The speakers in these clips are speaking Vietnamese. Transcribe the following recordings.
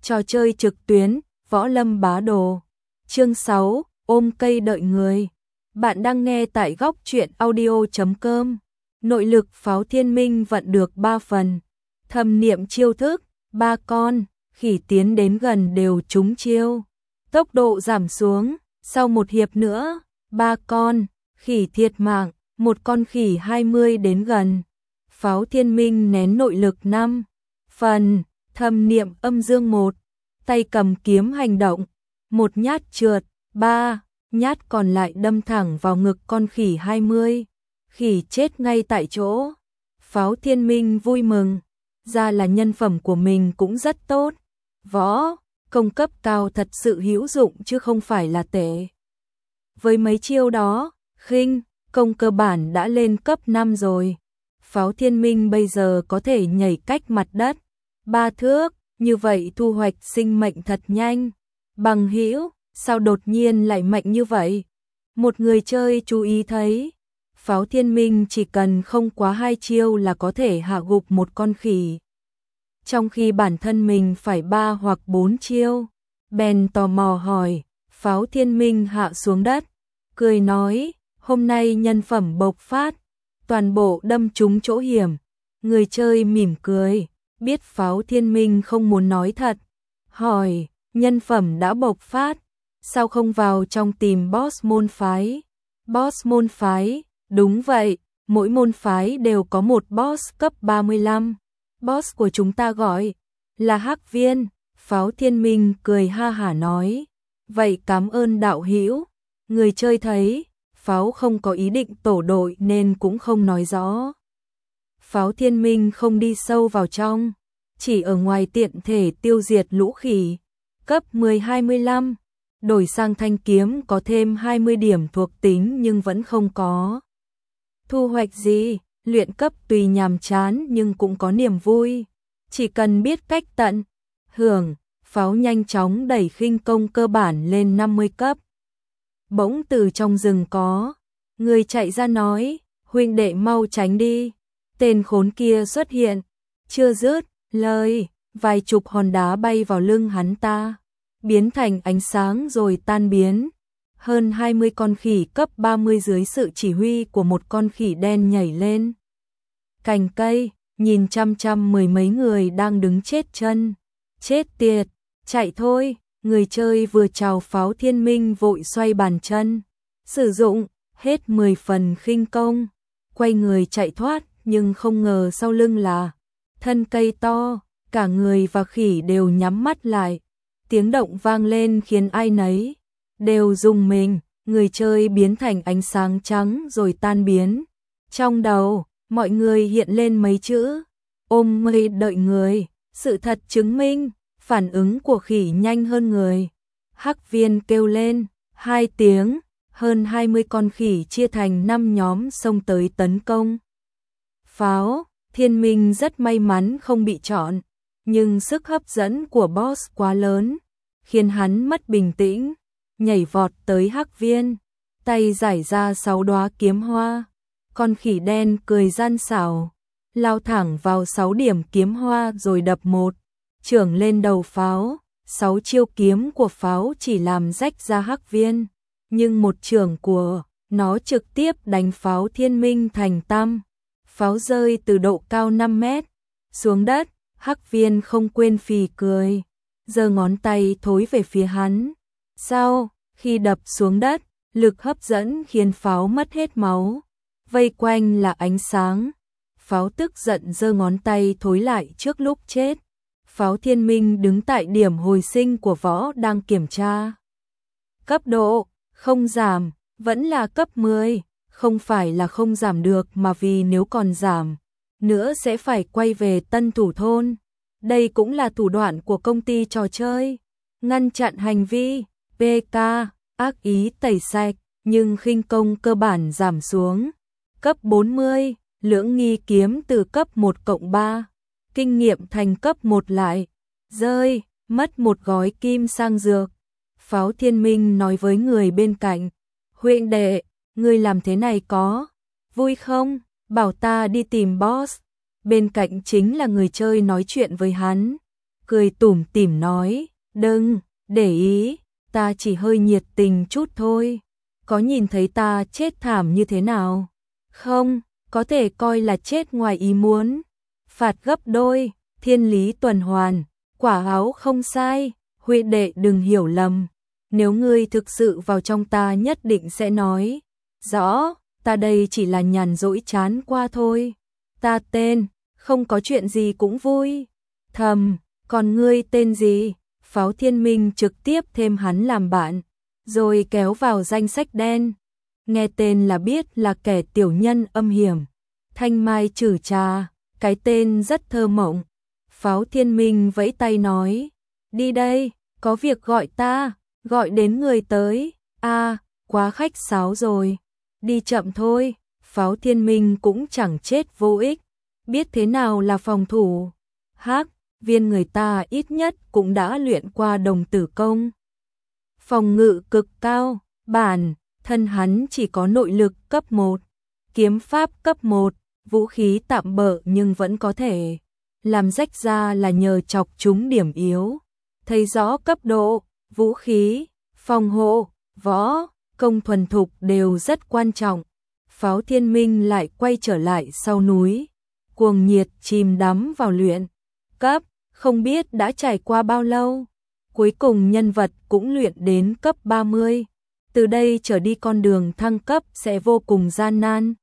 Trò chơi trực tuyến, Võ Lâm Bá Đồ. Chương 6, ôm cây đợi người. Bạn đang nghe tại góc truyện audio.com. Nội lực Pháo Thiên Minh vận được 3 phần. Thâm niệm chiêu thức, 3 con, khỉ tiến đến gần đều trúng chiêu. Tốc độ giảm xuống, sau một hiệp nữa, 3 con, khỉ thiệt mạng, một con khỉ 20 đến gần. Pháo Thiên Minh nén nội lực 5 phần, thâm niệm âm dương 1, tay cầm kiếm hành động, một nhát trượt, 3 nhát còn lại đâm thẳng vào ngực con khỉ 20. Khỉ chết ngay tại chỗ. Pháo Thiên Minh vui mừng, ra là nhân phẩm của mình cũng rất tốt. Võ công cấp cao thật sự hữu dụng chứ không phải là tệ. Với mấy chiêu đó, khinh công cơ bản đã lên cấp 5 rồi. Pháo Thiên Minh bây giờ có thể nhảy cách mặt đất 3 thước, như vậy thu hoạch sinh mệnh thật nhanh. Bằng hữu, sao đột nhiên lại mạnh như vậy? Một người chơi chú ý thấy, Pháo Thiên Minh chỉ cần không quá 2 chiêu là có thể hạ gục một con khỉ. Trong khi bản thân mình phải 3 hoặc 4 chiêu. Bèn tò mò hỏi, Pháo Thiên Minh hạ xuống đất, cười nói, hôm nay nhân phẩm bộc phát, toàn bộ đâm trúng chỗ hiểm. Người chơi mỉm cười, biết Pháo Thiên Minh không muốn nói thật. Hỏi, nhân phẩm đã bộc phát, sao không vào trong tìm boss môn phái? Boss môn phái, đúng vậy, mỗi môn phái đều có một boss cấp 35. Boss của chúng ta gọi là Hắc Viên. Pháo Thiên Minh cười ha hả nói, vậy cảm ơn đạo hữu. Người chơi thấy Pháo không có ý định tổ đội nên cũng không nói rõ. Pháo Thiên Minh không đi sâu vào trong, chỉ ở ngoài tiện thể tiêu diệt lũ khỉ. Cấp 10-25, đổi sang thanh kiếm có thêm 20 điểm thuộc tính nhưng vẫn không có thu hoạch gì. Luyện cấp tùy nhàm chán nhưng cũng có niềm vui, chỉ cần biết cách tận hưởng. Pháo nhanh chóng đẩy khinh công cơ bản lên 50 cấp. Bỗng từ trong rừng có người chạy ra nói, huynh đệ mau tránh đi. Tên khốn kia xuất hiện, chưa dứt lời, vài chục hòn đá bay vào lưng hắn ta, biến thành ánh sáng rồi tan biến. Hơn 20 con khỉ cấp 30 dưới sự chỉ huy của một con khỉ đen nhảy lên cành cây, nhìn chăm chăm mười mấy người đang đứng chết chân. Chết tiệt, chạy thôi. Người chơi vừa chào Pháo Thiên Minh vội xoay bàn chân, sử dụng hết 10 phần khinh công, quay người chạy thoát, nhưng không ngờ sau lưng là thân cây to, cả người và khỉ đều nhắm mắt lại. Tiếng động vang lên khiến ai nấy đều rùng mình. Người chơi biến thành ánh sáng trắng rồi tan biến. Trong đầu mọi người hiện lên mấy chữ, ôm mây đợi người. Sự thật chứng minh phản ứng của khỉ nhanh hơn người. Hắc Viên kêu lên 2 tiếng, hơn 20 con khỉ chia thành 5 nhóm xông tới tấn công. Pháo Thiên Minh rất may mắn không bị chọn, nhưng sức hấp dẫn của boss quá lớn, khiến hắn mất bình tĩnh, nhảy vọt tới Hắc Viên, tay giải ra 6 đóa kiếm hoa. Con khỉ đen cười gian xảo, lao thẳng vào 6 điểm kiếm hoa rồi đập một chưởng lên đầu Pháo. 6 chiêu kiếm của Pháo chỉ làm rách ra Hắc Viên, nhưng một chưởng của nó trực tiếp đánh Pháo Thiên Minh thành tăm. Pháo rơi từ độ cao 5 mét xuống đất. Hắc Viên không quên phì cười, giơ ngón tay thối về phía hắn. Sau khi đập xuống đất, lực hấp dẫn khiến Pháo mất hết máu, vây quanh là ánh sáng. Pháo tức giận giơ ngón tay thối lại trước lúc chết. Pháo Thiên Minh đứng tại điểm hồi sinh của Võ đang kiểm tra. Cấp độ không giảm, vẫn là cấp 10, không phải là không giảm được mà vì nếu còn giảm nữa sẽ phải quay về Tân Thủ Thôn. Đây cũng là thủ đoạn của công ty trò chơi, ngăn chặn hành vi PK ác ý tẩy sạch, nhưng khinh công cơ bản giảm xuống. Cấp 40, lưỡng nghi kiếm từ cấp 1+3, kinh nghiệm thành cấp 1 lại rơi, mất một gói kim sang dược. Pháo Thiên Minh nói với người bên cạnh, huynh đệ, ngươi làm thế này có vui không? Bảo ta đi tìm boss. Bên cạnh chính là người chơi nói chuyện với hắn, cười tủm tỉm nói, đừng, để ý, ta chỉ hơi nhiệt tình chút thôi. Có nhìn thấy ta chết thảm như thế nào? Không, có thể coi là chết ngoài ý muốn. Phạt gấp đôi, thiên lý tuần hoàn, quả áo không sai, huynh đệ đừng hiểu lầm. Nếu ngươi thực sự vào trong ta nhất định sẽ nói, rõ, ta đây chỉ là nhàn rỗi chán qua thôi. Ta tên, không có chuyện gì cũng vui. Thầm, còn ngươi tên gì? Pháo Thiên Minh trực tiếp thêm hắn làm bạn, rồi kéo vào danh sách đen. Nghe tên là biết là kẻ tiểu nhân âm hiểm. Thanh Mai Trử Trà, cái tên rất thơ mộng. Pháo Thiên Minh vẫy tay nói, đi đây, có việc gọi ta, gọi đến người tới. A, quá khách sáo rồi, đi chậm thôi. Pháo Thiên Minh cũng chẳng chết vô ích, biết thế nào là phòng thủ. Hắc viên người ta ít nhất cũng đã luyện qua đồng tử công. Phòng ngự cực cao, bản thân hắn chỉ có nội lực cấp 1, kiếm pháp cấp 1, vũ khí tạm bợ nhưng vẫn có thể làm rách ra là nhờ chọc trúng điểm yếu. Thấy rõ cấp độ, vũ khí, phòng hộ, võ, công thuần thục đều rất quan trọng. Pháo Thiên Minh lại quay trở lại sau núi, cuồng nhiệt chìm đắm vào luyện cấp, không biết đã trải qua bao lâu. Cuối cùng nhân vật cũng luyện đến cấp 30. Từ đây trở đi con đường thăng cấp sẽ vô cùng gian nan.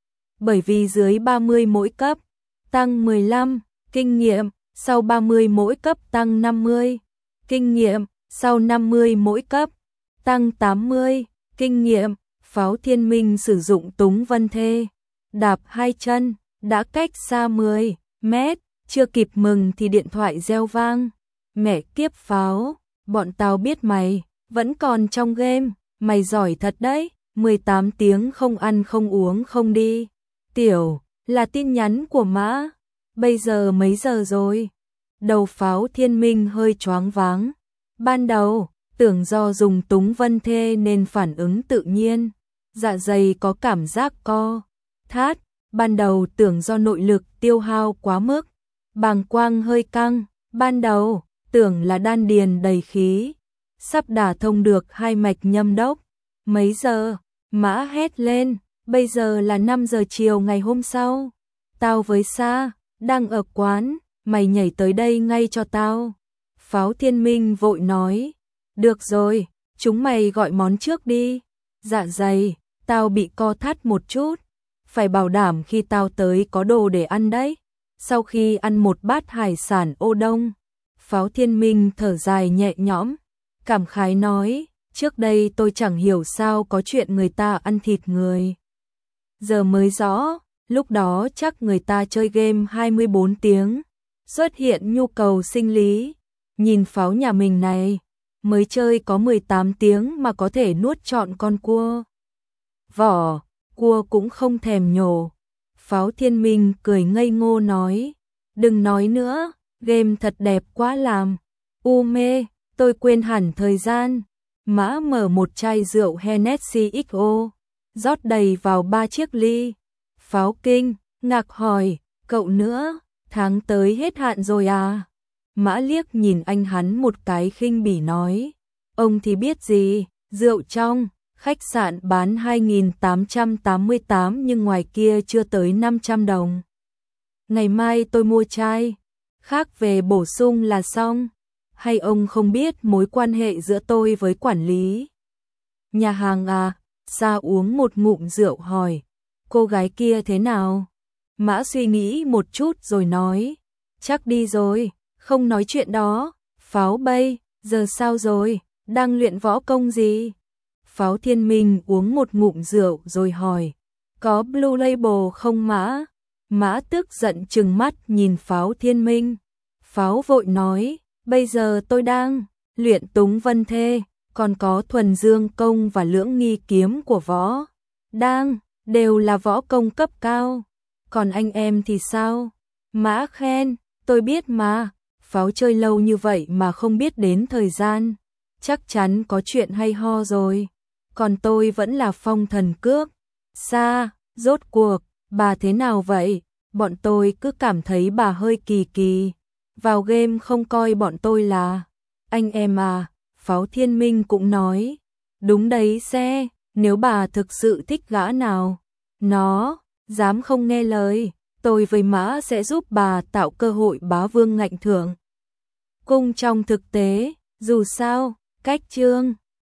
Bởi vì dưới 30 mỗi cấp, tăng 15, kinh nghiệm, sau 30 mỗi cấp tăng 50, kinh nghiệm, sau 50 mỗi cấp, tăng 80, kinh nghiệm. Pháo Thiên Minh sử dụng Túng Vân Thê, đạp hai chân, đã cách xa 10 mét, chưa kịp mừng thì điện thoại reo vang. Mẹ kiếp Pháo, bọn tao biết mày, vẫn còn trong game, mày giỏi thật đấy, 18 tiếng không ăn không uống không đi. Tiểu, là tin nhắn của Mã, bây giờ mấy giờ rồi? Đầu Pháo Thiên Minh hơi choáng váng. Ban đầu, tưởng do dùng Túng Vân Thê nên phản ứng tự nhiên, dạ dày có cảm giác co thắt. Ban đầu tưởng do nội lực tiêu hao quá mức, bàng quang hơi căng. Ban đầu, tưởng là đan điền đầy khí, sắp đả thông được hai mạch nhâm đốc. Mấy giờ? Mã hét lên, bây giờ là 5 giờ chiều ngày hôm sau. Tao với Sa, đang ở quán, mày nhảy tới đây ngay cho tao. Pháo Thiên Minh vội nói, được rồi, chúng mày gọi món trước đi. Dạ dày, tao bị co thắt một chút, phải bảo đảm khi tao tới có đồ để ăn đấy. Sau khi ăn một bát hải sản ô đông, Pháo Thiên Minh thở dài nhẹ nhõm, cảm khái nói, trước đây tôi chẳng hiểu sao có chuyện người ta ăn thịt người. Giờ mới rõ, lúc đó chắc người ta chơi game 24 tiếng, xuất hiện nhu cầu sinh lý. Nhìn Pháo nhà mình này, mới chơi có 18 tiếng mà có thể nuốt trọn con cua. Vỏ, cua cũng không thèm nhổ. Pháo Thiên Minh cười ngây ngô nói, đừng nói nữa, game thật đẹp quá làm. U mê, tôi quên hẳn thời gian. Mã mở một chai rượu Hennessy XO, rót đầy vào 3 chiếc ly. Pháo kinh, ngạc hỏi, cậu nữa, tháng tới hết hạn rồi à? Mã liếc nhìn anh hắn một cái khinh bỉ nói, ông thì biết gì, rượu trong khách sạn bán 2.888 nhưng ngoài kia chưa tới 500 đồng. Ngày mai tôi mua chai khác về bổ sung là xong. Hay ông không biết mối quan hệ giữa tôi với quản lý nhà hàng à? Sa uống một ngụm rượu hỏi, cô gái kia thế nào? Mã suy nghĩ một chút rồi nói, chắc đi rồi, không nói chuyện đó. Pháo bay, giờ sao rồi, đang luyện võ công gì? Pháo Thiên Minh uống một ngụm rượu rồi hỏi, có Blue Label không Mã? Mã tức giận trừng mắt nhìn Pháo Thiên Minh. Pháo vội nói, bây giờ tôi đang luyện Túng Vân Thê, còn có Thuần Dương Công và Lưỡng Nghi Kiếm của võ đang, đều là võ công cấp cao. Còn anh em thì sao? Mã khen, tôi biết mà. Pháo chơi lâu như vậy mà không biết đến thời gian, chắc chắn có chuyện hay ho rồi. Còn tôi vẫn là phong thần cước. Sa, rốt cuộc, bà thế nào vậy? Bọn tôi cứ cảm thấy bà hơi kỳ kỳ. vào game không coi bọn tôi là anh em à, Pháo Thiên Minh cũng nói, đúng đấy xe, nếu bà thực sự thích gã nào, nó dám không nghe lời, tôi với Mã sẽ giúp bà tạo cơ hội bá vương ngạnh thưởng cung trong thực tế, dù sao, cách Trương